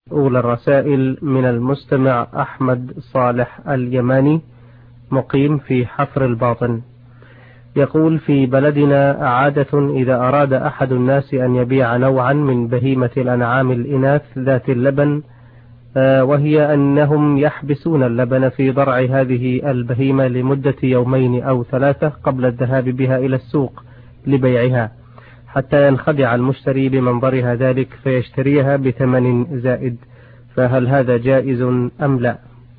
أولى الرسائل من المستمع أحمد صالح اليماني مقيم في حفر الباطن، يقول: في بلدنا عادة إذا أراد أحد الناس أن يبيع نوعا من بهيمة الأنعام الإناث ذات اللبن، وهي أنهم يحبسون اللبن في ضرع هذه البهيمة لمدة يومين أو 3 قبل الذهاب بها إلى السوق لبيعها، حتى ينخدع المشتري بمنظرها ذلك فيشتريها بثمن زائد، فهل هذا جائز أم لا؟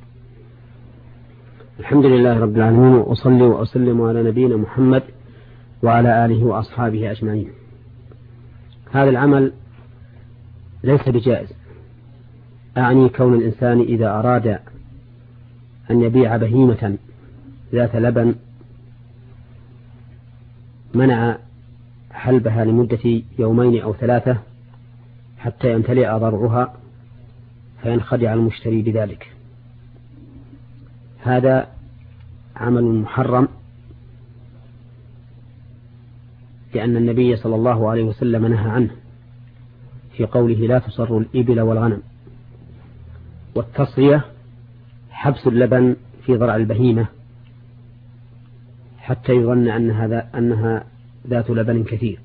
الحمد لله رب العالمين، وأصلي وأسلم على نبينا محمد وعلى آله وأصحابه أجمعين. هذا العمل ليس بجائز، أعني كون الإنسان إذا أراد أن يبيع بهيمة ذات لبن منع حلبها لمدة يومين أو 3 حتى يمتلئ ضرعها فينخدع المشتري بذلك. هذا عمل محرم، لأن النبي صلى الله عليه وسلم نهى عنه في قوله: لا تصر الإبل والغنم. والتصرية حبس اللبن في ضرع البهيمة حتى يظن أنها ذات لبن كثير،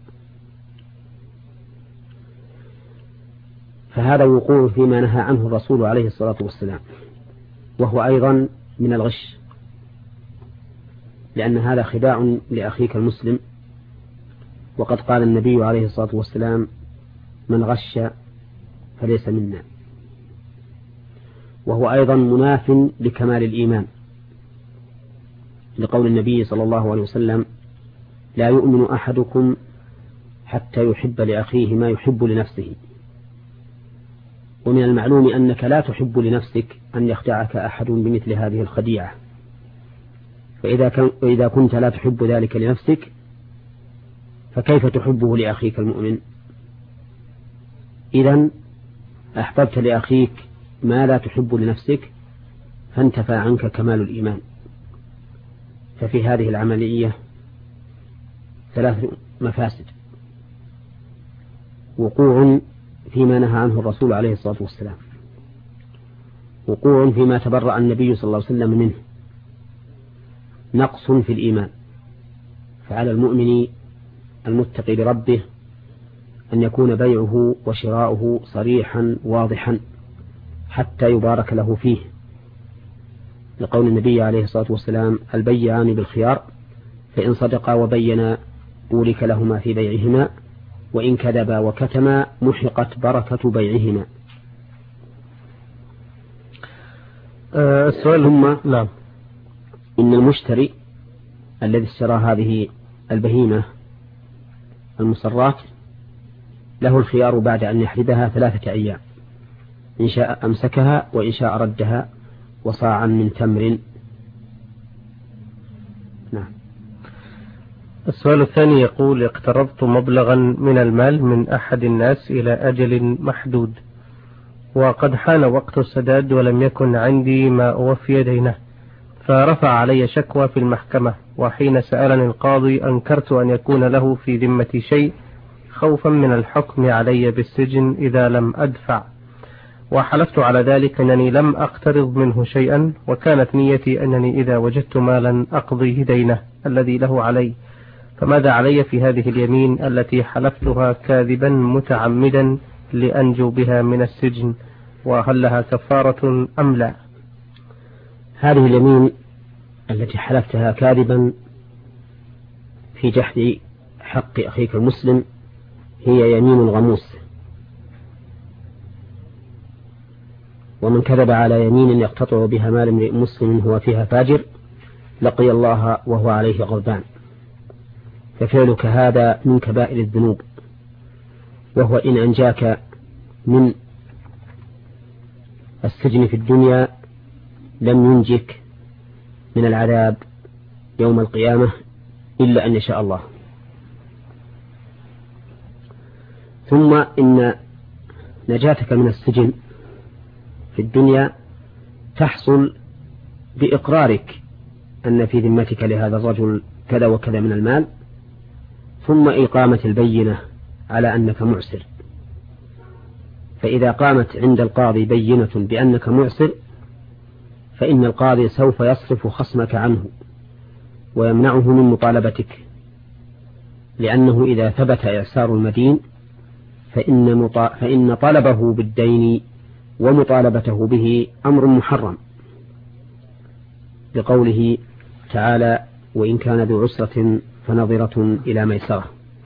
فهذا وقوع فيما نهى عنه الرسول عليه الصلاة والسلام، وهو أيضا من الغش، لأن هذا خداع لأخيك المسلم، وقد قال النبي عليه الصلاة والسلام: من غش فليس منا. وهو أيضا مناف لكمال الإيمان، لقول النبي صلى الله عليه وسلم: لا يؤمن أحدكم حتى يحب لأخيه ما يحب لنفسه. ومن المعلوم أنك لا تحب لنفسك أن يخدعك أحد بمثل هذه الخديعة، فإذا كنت لا تحب ذلك لنفسك فكيف تحبه لأخيك المؤمن؟ إذن أحببت لأخيك ما لا تحب لنفسك فانتفى عنك كمال الإيمان. ففي هذه العملية 3 مفاسد: وقوع فيما نهى عنه الرسول عليه الصلاة والسلام، وقوع فيما تبرأ النبي صلى الله عليه وسلم منه، نقص في الإيمان. فعلى المؤمن المتقي بربه أن يكون بيعه وشراؤه صريحا واضحا حتى يبارك له فيه، لقول النبي عليه الصلاة والسلام: البيعان بالخيار، فإن صدقا وبينا بورك لهما في بيعهما، وإن كذبا وكتما محقت بركة بيعهما. السؤال ثم نعم، إن المشتري الذي اشترى هذه البهيمة المصرات له الخيار بعد أن يحلبها 3 أيام، إن شاء أمسكها وإن شاء ردها وصاعا من تمر. نعم. السؤال الثاني يقول: اقترضت مبلغا من المال من أحد الناس إلى أجل محدود، وقد حان وقت السداد ولم يكن عندي ما أوفي دينه، فرفع علي شكوى في المحكمة، وحين سألني القاضي أنكرت أن يكون له في ذمتي شيء خوفا من الحكم علي بالسجن إذا لم أدفع، وحلفت على ذلك أنني لم أقترض منه شيئا، وكانت نيتي أنني إذا وجدت مالا أقضيه دينه الذي له علي، فماذا علي في هذه اليمين التي حلفتها كاذبا متعمدا لأنجو بها من السجن، وهل لها كفارة أم لا؟ هذه اليمين التي حلفتها كاذبا في جحد حق أخيك المسلم هي يمين الغموس، ومن كذب على يمين يقتطع بها مال امرئ مسلم هو فيها فاجر لقي الله وهو عليه غضبان. ففعلك هذا من كبائر الذنوب، وهو إن أنجاك من السجن في الدنيا لم ينجك من العذاب يوم القيامة إلا أن يشاء الله. ثم إن نجاتك من السجن في الدنيا تحصل بإقرارك أن في ذمتك لهذا الرجل كذا وكذا من المال، ثم إقامة البينة على أنك معسر، فإذا قامت عند القاضي بينة بأنك معسر فإن القاضي سوف يصرف خصمك عنه ويمنعه من مطالبتك، لأنه إذا ثبت إعسار المدين فإن طلبه بالدين ومطالبته به أمر محرم، لقوله تعالى: وإن كان ذو عسرة فنظرة إلى ميسرة.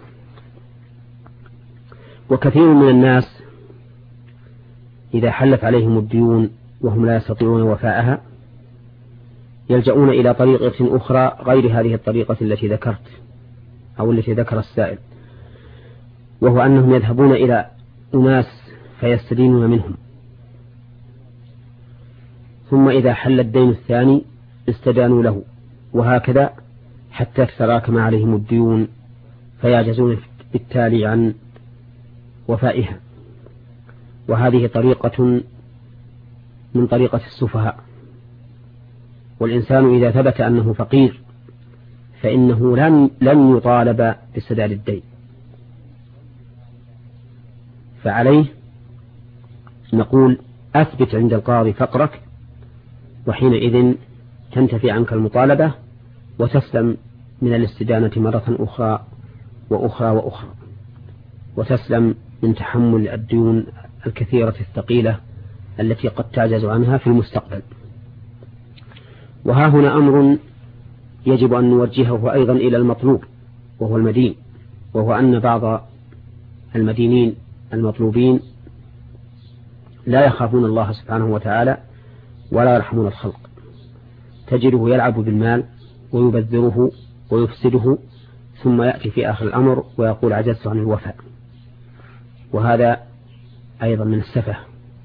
وكثير من الناس إذا حلت عليهم الديون وهم لا يستطيعون وفاءها يلجؤون إلى طريقة أخرى غير هذه الطريقة التي ذكرت أو التي ذكر السائل، وهو أنهم يذهبون إلى أناس فيستدينون منهم، ثم إذا حل الدين الثاني استدانوا له، وهكذا حتى تتراكم عليهم الديون فيعجزون بالتالي عن وفائها. وهذه طريقة من طريقة السفهاء. والإنسان إذا ثبت أنه فقير فإنه لن يطالب بسداد الدين، فعليه نقول: أثبت عند القاضي فقرك، وحينئذ تنتفي عنك المطالبة وتسلم من الاستدانة مرة أخرى وأخرى وأخرى، وتسلم من تحمل الديون الكثيرة الثقيلة التي قد تعجز عنها في المستقبل. وها هنا أمر يجب أن نوجهه أيضا إلى المطلوب وهو المدين، وهو أن بعض المدينين المطلوبين لا يخافون الله سبحانه وتعالى ولا يرحمون الخلق، تجده يلعب بالمال ويبذره ويفسده، ثم يأتي في آخر الأمر ويقول: عجزت عن الوفاء. وهذا أيضا من السفه.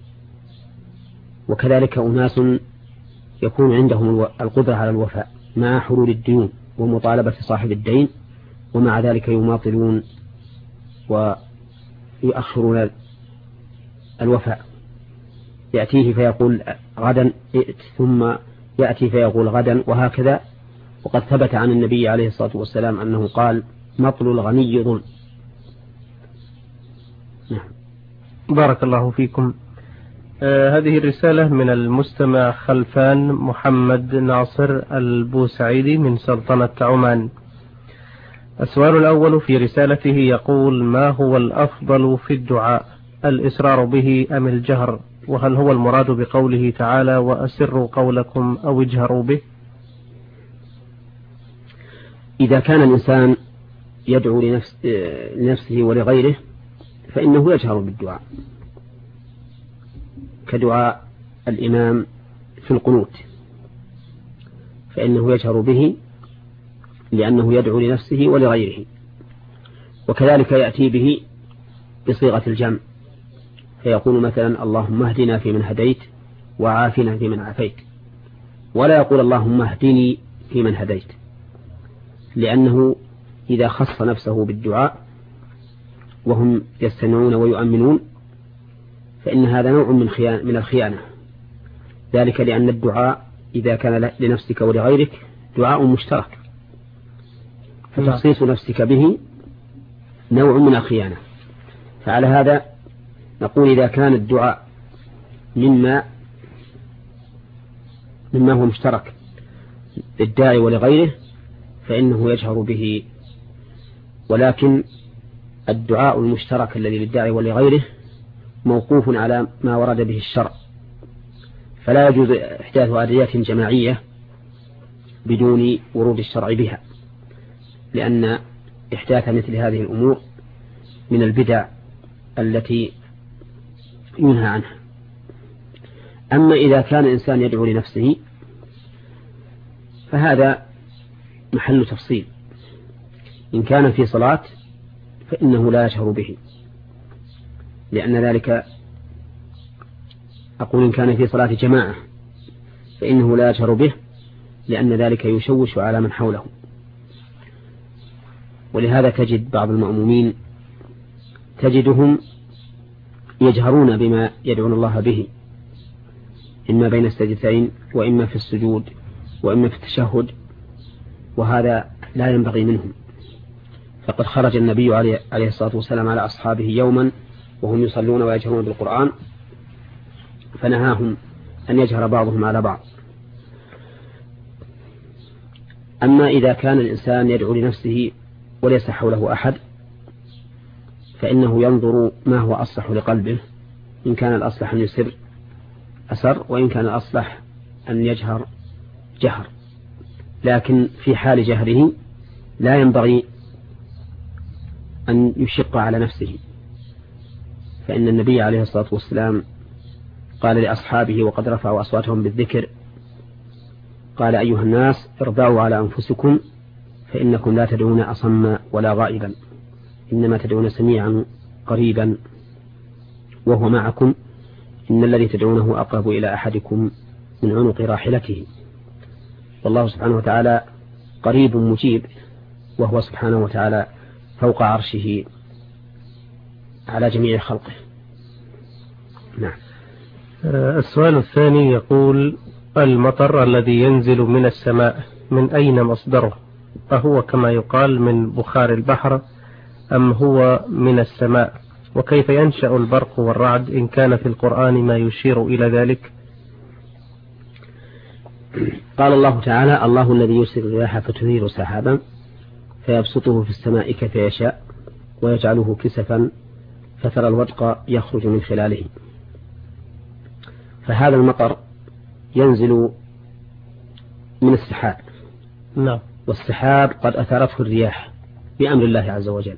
وكذلك أناس يكون عندهم القدرة على الوفاء مع حلول الديون ومطالبة صاحب الدين، ومع ذلك يماطلون ويؤخرون الوفاء. يأتيه فيقول غدا ائت، ثم يأتي فيقول غدا، وهكذا. وقد ثبت عن النبي عليه الصلاة والسلام أنه قال: مطل الغني ظلم. نعم. بارك الله فيكم. هذه الرسالة من المستمع خلفان محمد ناصر البوسعيدي من سلطنة عمان. السؤال الأول في رسالته يقول: ما هو الأفضل في الدعاء، الإسرار به أم الجهر؟ وهل هو المراد بقوله تعالى: وأسروا قولكم أو اجهروا به؟ إذا كان الإنسان يدعو لنفسه ولغيره فإنه يجهر بالدعاء، كدعاء الإمام في القنوت، فإنه يجهر به لأنه يدعو لنفسه ولغيره. وكذلك يأتي به بصيغة الجمع، فيقول مثلا: اللهم اهدنا فيمن هديت وعافنا فيمن عافيت، ولا يقول: اللهم اهدني فيمن هديت، لأنه إذا خص نفسه بالدعاء وهم يستمعون ويؤمنون فإن هذا نوع من الخيانة، ذلك لأن الدعاء إذا كان لنفسك ولغيرك دعاء مشترك، فتخصيص نفسك به نوع من الخيانة. فعلى هذا نقول: إذا كان الدعاء مما هو مشترك للداعي ولغيره فإنه يجهر به، ولكن الدعاء المشترك الذي للداعي ولغيره موقوف على ما ورد به الشرع، فلا يجوز إحداث عاديات جماعية بدون ورود الشرع بها، لأن إحداث مثل هذه الأمور من البدع التي ينهى عنها. أما إذا كان الإنسان يدعو لنفسه فهذا محل تفصيل. إن كان في صلاة فإنه لا يجهر به، لأن ذلك أقول إن كان في صلاة جماعة فإنه لا يجهر به، لأن ذلك يشوش على من حوله. ولهذا تجد بعض المأمومين تجدهم يجهرون بما يدعون الله به، إما بين السجدتين وإما في السجود وإما في التشهد، وهذا لا ينبغي منهم. فقد خرج النبي عليه الصلاة والسلام على أصحابه يوما وهم يصلون ويجهرون بالقرآن، فنهاهم أن يجهر بعضهم على بعض. أما إذا كان الإنسان يدعو لنفسه وليس حوله أحد، فإنه ينظر ما هو أصلح لقلبه، إن كان الأصلح أن يسر أسر، وإن كان الأصلح أن يجهر جهر. لكن في حال جهره لا ينبغي أن يشق على نفسه، فإن النبي عليه الصلاة والسلام قال لأصحابه وقد رفعوا أصواتهم بالذكر، قال: أيها الناس اربعوا على أنفسكم، فإنكم لا تدعون أصم ولا غائبا، إنما تدعون سميعا قريبا وهو معكم، إن الذي تدعونه أقرب إلى أحدكم من عنق راحلته. والله سبحانه وتعالى قريب مجيب، وهو سبحانه وتعالى فوق عرشه على جميع خلقه. نعم. السؤال الثاني يقول: المطر الذي ينزل من السماء من أين مصدره؟ أهو كما يقال من بخار البحر أم هو من السماء؟ وكيف ينشأ البرق والرعد إن كان في القرآن ما يشير إلى ذلك؟ قال الله تعالى: الله الذي يرسل الرياح فتثير سحابا فيبسطه في السماء كيف يشاء ويجعله كسفا فترى الودق يخرج من خلاله. فهذا المطر ينزل من السحاب. نعم. والسحاب قد أثارته الرياح بأمر الله عز وجل،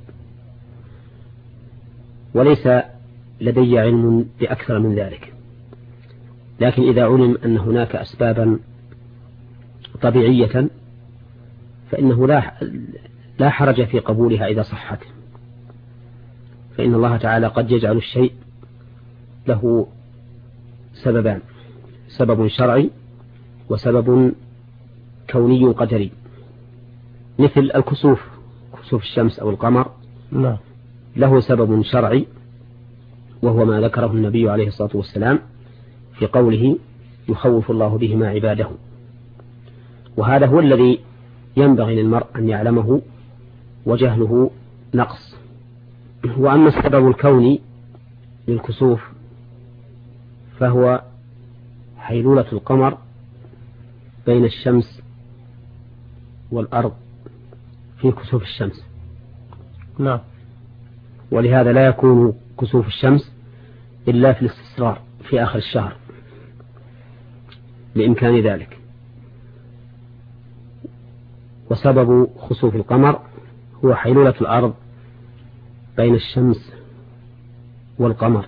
وليس لدي علم بأكثر من ذلك، لكن إذا علم أن هناك أسبابا طبيعية فإنه لا حرج في قبولها إذا صحت، فإن الله تعالى قد يجعل الشيء له سببان: سبب شرعي وسبب كوني قدري، مثل الكسوف، كسوف الشمس أو القمر. لا. له سبب شرعي وهو ما ذكره النبي عليه الصلاة والسلام في قوله: يخوف الله بهما عباده. وهذا هو الذي ينبغي للمرء أن يعلمه، وجهله نقص. وأما السبب الكوني للكسوف فهو حيلولة القمر بين الشمس والأرض في كسوف الشمس. نعم. ولهذا لا يكون كسوف الشمس إلا في الاستسرار في آخر الشهر لإمكان ذلك. وسبب خسوف القمر هو حيلولة الأرض بين الشمس والقمر،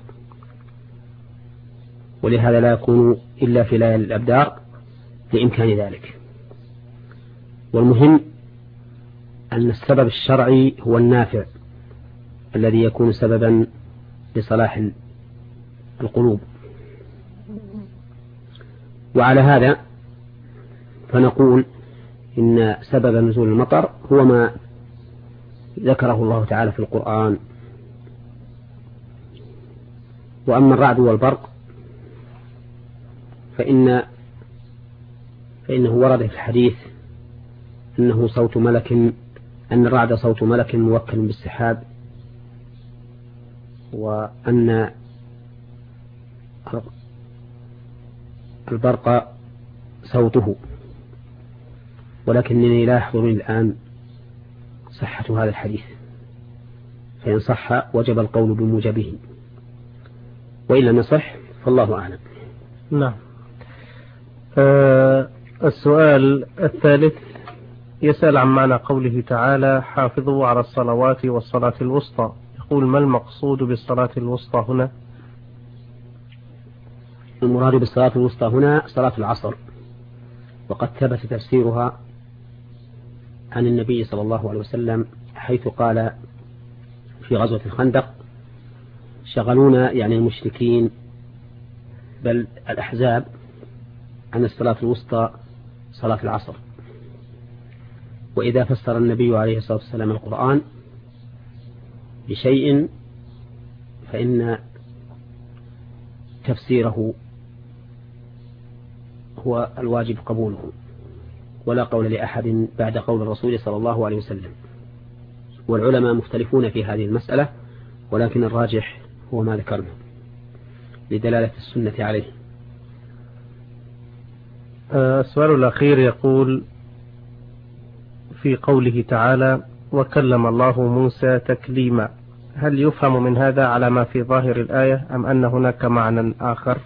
ولهذا لا يكون إلا في ليالي الأبدار لإمكان ذلك. والمهم أن السبب الشرعي هو النافع الذي يكون سببا لصلاح القلوب. وعلى هذا فنقول إن سبب نزول المطر هو ما ذكره الله تعالى في القرآن. وأما الرعد والبرق فإنه ورد في الحديث أنه صوت ملك، أن الرعد صوت ملك موكل بالسحاب، وأن البرق صوته، ولكنني لا يحضرني الآن صحة هذا الحديث، فإن صح وجب القول بموجبه، وإن لم يصح فالله أعلم. نعم. السؤال الثالث يسأل عن معنى قوله تعالى: حافظوا على الصلوات والصلاة الوسطى. يقول: ما المقصود بالصلاة الوسطى هنا؟ المراد بالصلاة الوسطى هنا صلاة العصر، وقد ثبت تفسيرها عن النبي صلى الله عليه وسلم حيث قال في غزوة الخندق: شغلونا، يعني المشركين بل الأحزاب، عن الصلاة الوسطى صلاة العصر. وإذا فسر النبي عليه الصلاة والسلام القرآن بشيء فإن تفسيره هو الواجب قبوله، ولا قول لأحد بعد قول الرسول صلى الله عليه وسلم. والعلماء مختلفون في هذه المسألة، ولكن الراجح هو ما ذكرنا لدلالة السنة عليه. السؤال الأخير يقول في قوله تعالى وكلم الله موسى تكليما، هل يفهم من هذا على ما في ظاهر الآية أم أن هناك معنى آخر؟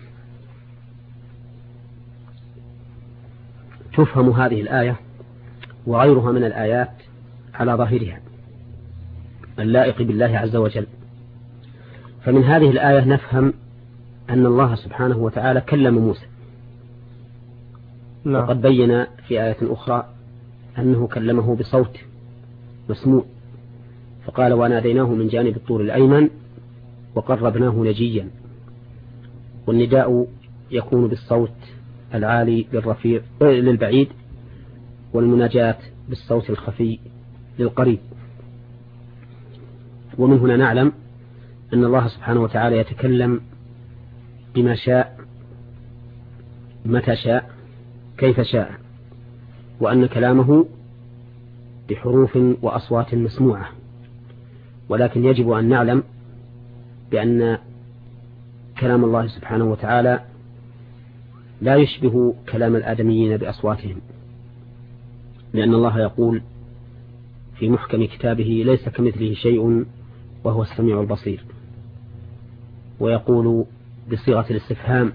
تفهم هذه الآية وغيرها من الآيات على ظاهرها اللائق بالله عز وجل. فمن هذه الآية نفهم أن الله سبحانه وتعالى كلم موسى، وقد بين في آية أخرى أنه كلمه بصوت مسموع، فقال وناديناه من جانب الطور الأيمن وقربناه نجيا. والنداء يكون بالصوت العالي للرفيع للبعيد، والمناجاة بالصوت الخفي للقريب. ومن هنا نعلم أن الله سبحانه وتعالى يتكلم بما شاء متى شاء كيف شاء، وأن كلامه بحروف وأصوات مسموعة. ولكن يجب أن نعلم بأن كلام الله سبحانه وتعالى لا يشبه كلام الآدميين بأصواتهم، لأن الله يقول في محكم كتابه ليس كمثله شيء وهو السميع البصير، ويقول بصيغة الاستفهام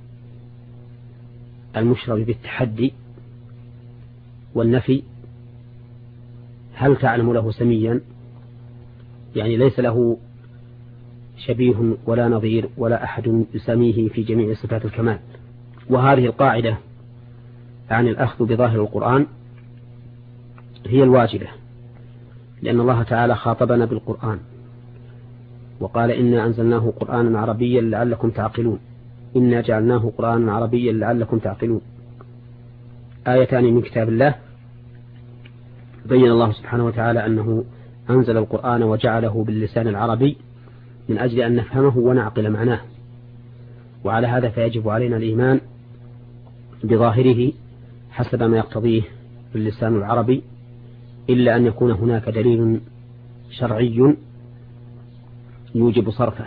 المشرب بالتحدي والنفي هل تعلم له سميا، يعني ليس له شبيه ولا نظير ولا أحد يسميه في جميع صفات الكمال. وهذه القاعدة عن الأخذ بظاهر القرآن هي الواجبة، لأن الله تعالى خاطبنا بالقرآن وقال إنا أنزلناه قرآنا عربيا لعلكم تعقلون، إنا جعلناه قرآنا عربيا لعلكم تعقلون، آيتان من كتاب الله بين الله سبحانه وتعالى أنه أنزل القرآن وجعله باللسان العربي من أجل أن نفهمه ونعقل معناه. وعلى هذا فيجب علينا الإيمان بظاهره حسب ما يقتضيه باللسان العربي، إلا أن يكون هناك دليل شرعي يوجب صرفه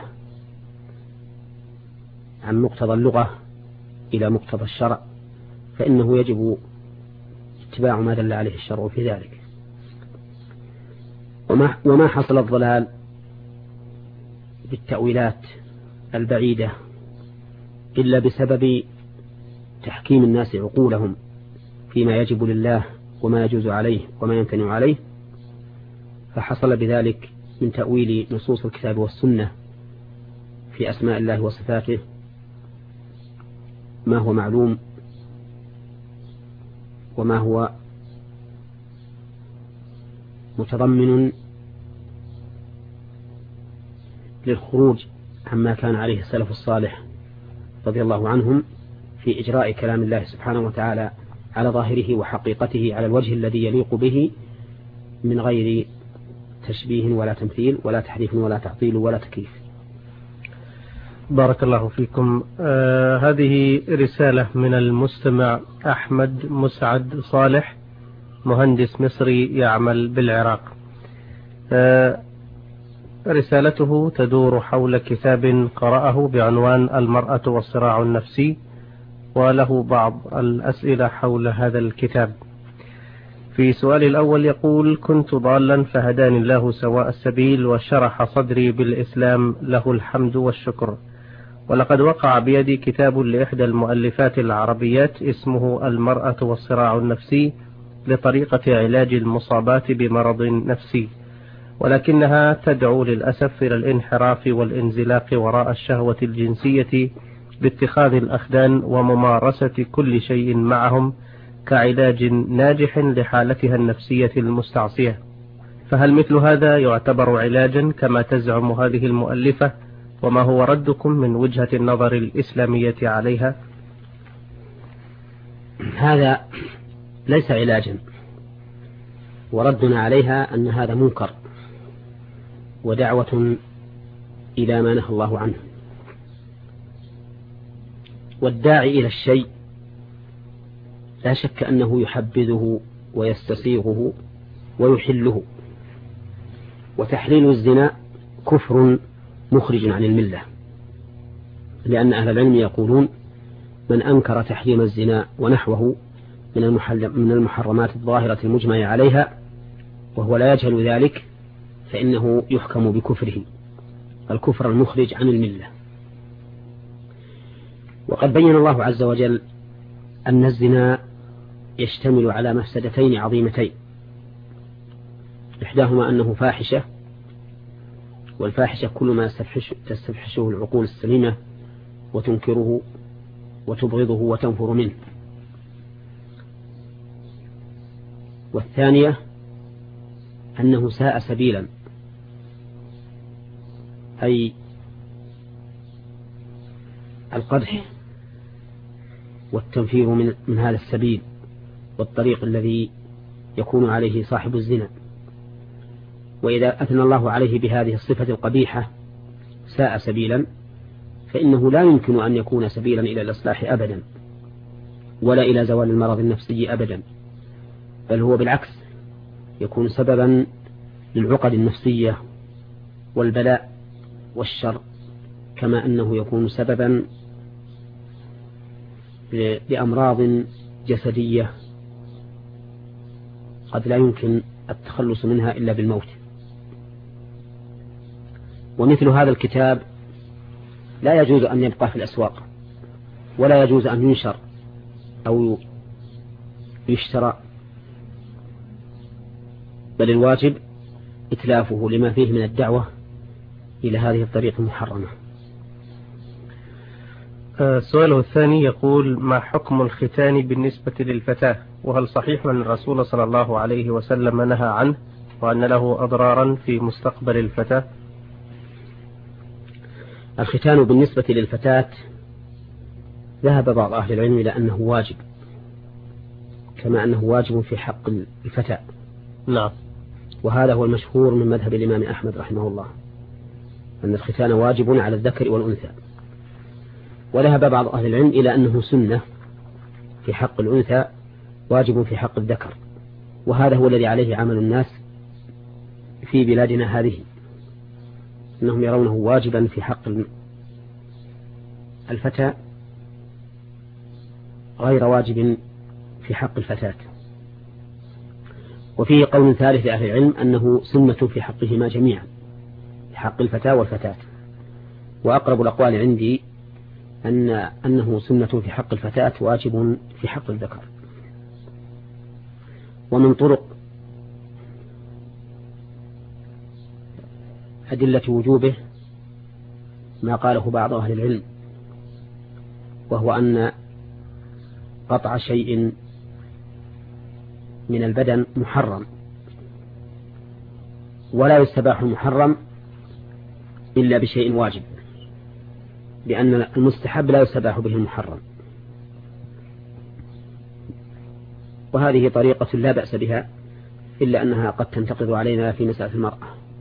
عن مقتضى اللغة إلى مقتضى الشرع، فإنه يجب اتباع ما دل عليه الشرع في ذلك. وما حصل الضلال بالتأويلات البعيدة إلا بسبب تحكيم الناس عقولهم فيما يجب لله وما يجوز عليه وما يمتنع عليه، فحصل بذلك من تأويل نصوص الكتاب والسنة في أسماء الله وصفاته ما هو معلوم وما هو متضمن للخروج عما كان عليه السلف الصالح رضي الله عنهم في إجراء كلام الله سبحانه وتعالى على ظاهره وحقيقته على الوجه الذي يليق به من غير تشبيه ولا تمثيل ولا تحريف ولا تعطيل ولا تكييف. بارك الله فيكم. هذه رسالة من المستمع أحمد مسعد صالح، مهندس مصري يعمل بالعراق. رسالته تدور حول كتاب قرأه بعنوان المرأة والصراع النفسي، وله بعض الأسئلة حول هذا الكتاب. في سؤال الأول يقول: كنت ضالا فهداني الله سواء السبيل وشرح صدري بالإسلام، له الحمد والشكر. ولقد وقع بيدي كتاب لإحدى المؤلفات العربيات اسمه المرأة والصراع النفسي لطريقة علاج المصابات بمرض نفسي، ولكنها تدعو للأسف إلى الانحراف والانزلاق وراء الشهوة الجنسية باتخاذ الأخدان وممارسة كل شيء معهم كعلاج ناجح لحالتها النفسية المستعصية. فهل مثل هذا يعتبر علاجا كما تزعم هذه المؤلفة؟ وما هو ردكم من وجهة النظر الإسلامية عليها؟ هذا ليس علاجا، وردنا عليها أن هذا منكر ودعوة إلى ما نهى الله عنه. والداعي إلى الشيء لا شك أنه يحبذه ويستسيغه ويحله. وتحليل الزنا كفر مخرج عن الملة، لأن أهل العلم يقولون من أنكر تحريم الزنا ونحوه من المحرمات الظاهرة المجمع عليها وهو لا يجهل ذلك فإنه يحكم بكفره، الكفر المخرج عن الملة. وقد بين الله عز وجل أن الزنا يشتمل على مفسدتين عظيمتين، إحداهما أنه فاحشة، والفاحشة كل ما تستفحشه العقول السليمة وتنكره وتبغضه وتنفر منه. والثانية أنه ساء سبيلا، أي القدح والتنفير من هذا السبيل والطريق الذي يكون عليه صاحب الزنا. وإذا أثنى الله عليه بهذه الصفة القبيحة ساء سبيلا، فإنه لا يمكن أن يكون سبيلا إلى الإصلاح أبدا، ولا إلى زوال المرض النفسي أبدا، بل هو بالعكس يكون سببا للعقد النفسية والبلاء والشر، كما أنه يكون سببا لأمراض جسدية قد لا يمكن التخلص منها إلا بالموت. ومثل هذا الكتاب لا يجوز أن يبقى في الأسواق، ولا يجوز أن ينشر أو يشترى، بل الواجب إتلافه لما فيه من الدعوة إلى هذه الطريقة المحرمة. سؤاله الثاني يقول: ما حكم الختان بالنسبة للفتاة؟ وهل صحيح أن الرسول صلى الله عليه وسلم نهى عنه وأن له أضرارا في مستقبل الفتاة؟ الختان بالنسبة للفتاة ذهب بعض أهل العلم إلى أنه واجب، كما أنه واجب في حق الفتاة. نعم. وهذا هو المشهور من مذهب الإمام أحمد رحمه الله، أن الختان واجب على الذكر والأنثى. وذهب بعض أهل العلم إلى أنه سنة في حق الأنثى واجب في حق الذكر، وهذا هو الذي عليه عمل الناس في بلادنا هذه، أنهم يرونه واجبا في حق الفتى غير واجب في حق الفتاة. وفيه قول ثالث لأهل العلم أنه سنة في حقهما جميعا، في حق الفتاة والفتاة. وأقرب الأقوال عندي أنه سنة في حق الفتاة واجب في حق الذكر. ومن طرق أدلة وجوبه ما قاله بعض أهل العلم، وهو أن قطع شيء من البدن محرم، ولا يستباح المحرم إلا بشيء واجب، لأن المستحب لا يستباح به المحرم. وهذه طريقة لا بأس بها، إلا أنها قد تنتقض علينا في مسألة المرأة.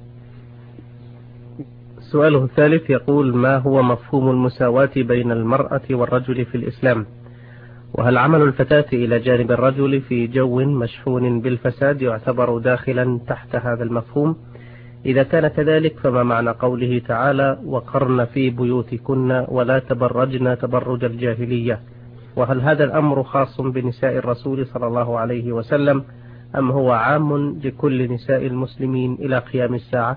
سؤاله الثالث يقول: ما هو مفهوم المساواة بين المرأة والرجل في الإسلام؟ وهل عمل الفتاة إلى جانب الرجل في جو مشحون بالفساد يعتبر داخلا تحت هذا المفهوم؟ إذا كان كذلك فما معنى قوله تعالى: وقرن في بيوتكن ولا تبرجن تبرج الجاهلية؟ وهل هذا الأمر خاص بنساء الرسول صلى الله عليه وسلم أم هو عام لكل نساء المسلمين إلى قيام الساعة؟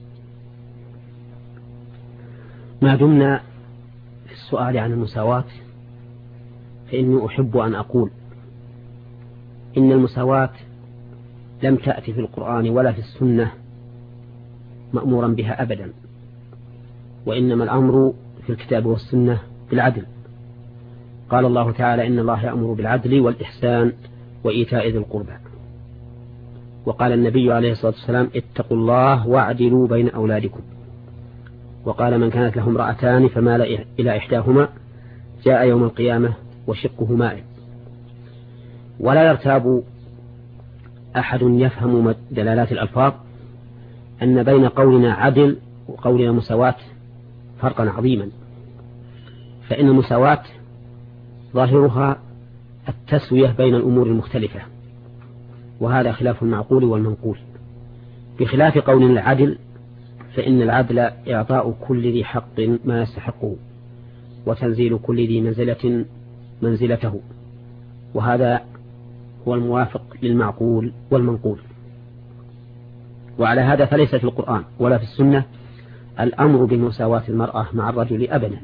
ما دمنا في السؤال عن المساواة، فإني أحب أن أقول إن المساواة لم تأتي في القرآن ولا في السنة مأمورا بها أبدا، وإنما الأمر في الكتاب والسنة بالعدل. قال الله تعالى: إن الله يأمر بالعدل والإحسان وإيتاء ذي القربى. وقال النبي عليه الصلاة والسلام: اتقوا الله واعدلوا بين أولادكم. وقال: من كانت له امرأتان فمال إلى إحداهما جاء يوم القيامة وشقه مائل. ولا يرتاب أحد يفهم دلالات الألفاظ أن بين قولنا عدل وقولنا مساواة فرقا عظيما، فإن المساواة ظاهرها التسوية بين الأمور المختلفة، وهذا خلاف المعقول والمنقول، بخلاف قولنا العدل فإن العدل إعطاء كل ذي حق ما يستحقه، وتنزيل كل ذي منزلة منزلته، وهذا هو الموافق للمعقول والمنقول. وعلى هذا فليس في القرآن ولا في السنة الأمر بمساواة المرأة مع الرجل أبدا،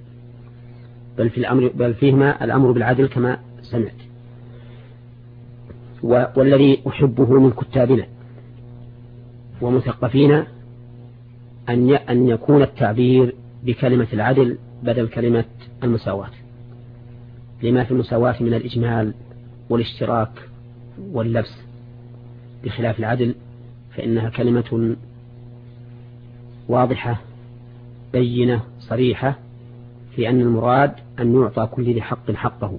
بل فيهما الأمر بالعدل كما سمعت. والذي أحبه من كتابنا ومثقفين أن يكون التعبير بكلمة العدل بدل كلمة المساواة، لما في المساواة من الإجمال والاشتراك واللبس، بخلاف العدل فإنها كلمة واضحة بينة صريحة في أن المراد أن يعطى كل ذي حق حقه.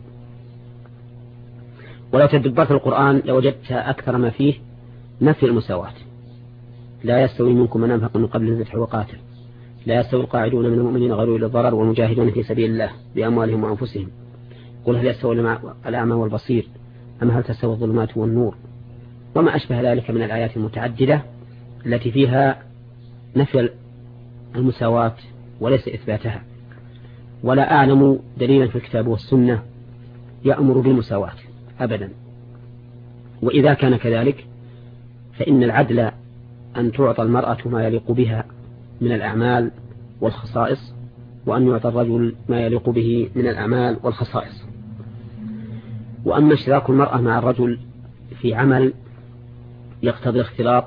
ولو تدبرت القرآن لوجدت أكثر ما فيه نفي المساواة. لا يستوي منكم من أنفق من قبل الفتح وقاتل، لا يستوي القاعدون من المؤمنين غير أولي الضرر والمجاهدون في سبيل الله بأموالهم وأنفسهم. قل هل يستوي الأعمى والبصير أم هل تستوي الظلمات والنور، وما أشبه ذلك من الآيات المتعددة التي فيها نفي المساواة وليس إثباتها. ولا أعلم دليلا في الكتاب والسنة يأمر بالمساواة أبدا. وإذا كان كذلك فإن العدل أن تعطى المرأة ما يليق بها من الأعمال والخصائص، وأن يعطى الرجل ما يليق به من الأعمال والخصائص. وأما اشتراك المرأة مع الرجل في عمل يقتضي الاختلاط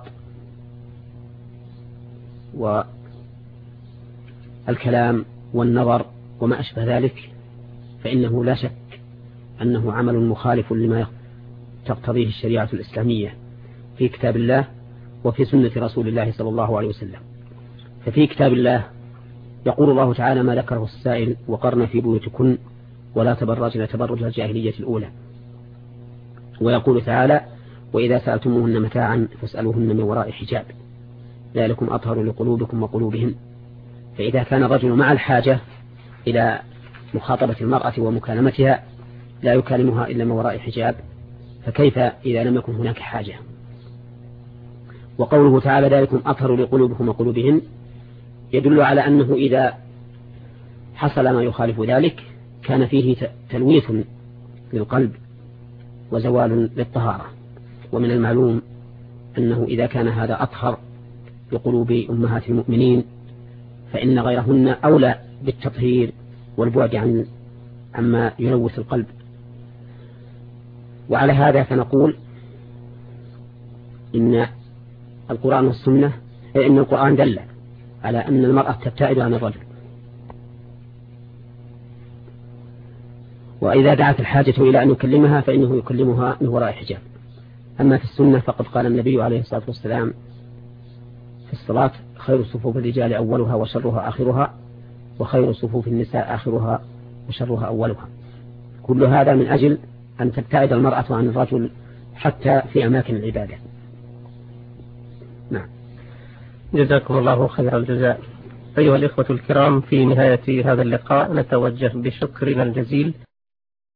والكلام والنظر وما أشبه ذلك، فإنه لا شك أنه عمل مخالف لما تقتضيه الشريعة الإسلامية في كتاب الله وفي سنة رسول الله صلى الله عليه وسلم. ففي كتاب الله يقول الله تعالى ما ذكره السائل: وقرن في بيوتكن ولا تبرجن تبرج الجاهلية الأولى. ويقول تعالى: وإذا سألتموهن متاعا فاسألوهن من وراء حجاب ذلكم أطهر لقلوبكم وقلوبهن. فإذا كان الرجل مع الحاجة إلى مخاطبة المرأة ومكالمتها لا يكلمها إلا من وراء حجاب، فكيف إذا لم يكن هناك حاجة؟ وقوله تعالى ذلكم أطهر لقلوبكم وقلوبهن يدل على أنه إذا حصل ما يخالف ذلك كان فيه تلويث للقلب وزوال للطهارة. ومن المعلوم أنه إذا كان هذا أطهر لقلوب أمهات المؤمنين فإن غيرهن أولى بالتطهير والبعد عما يلوث القلب. وعلى هذا فنقول إن القرآن والسنة إن القرآن دل على أن المرأة تبتعد عن الرجل، وإذا دعت الحاجة إلى أن يكلمها فإنه يكلمها من وراء حجاب. أما في السنة فقد قال النبي عليه الصلاة والسلام في الصلاة: خير صفوف الرجال أولها وشرها آخرها، وخير صفوف النساء آخرها وشرها أولها. كل هذا من أجل أن تبتعد المرأة عن الرجل حتى في أماكن العبادة. نعم. جزاكم الله خير الجزاء. أيها الإخوة الكرام، في نهاية هذا اللقاء نتوجه بشكرنا الجزيل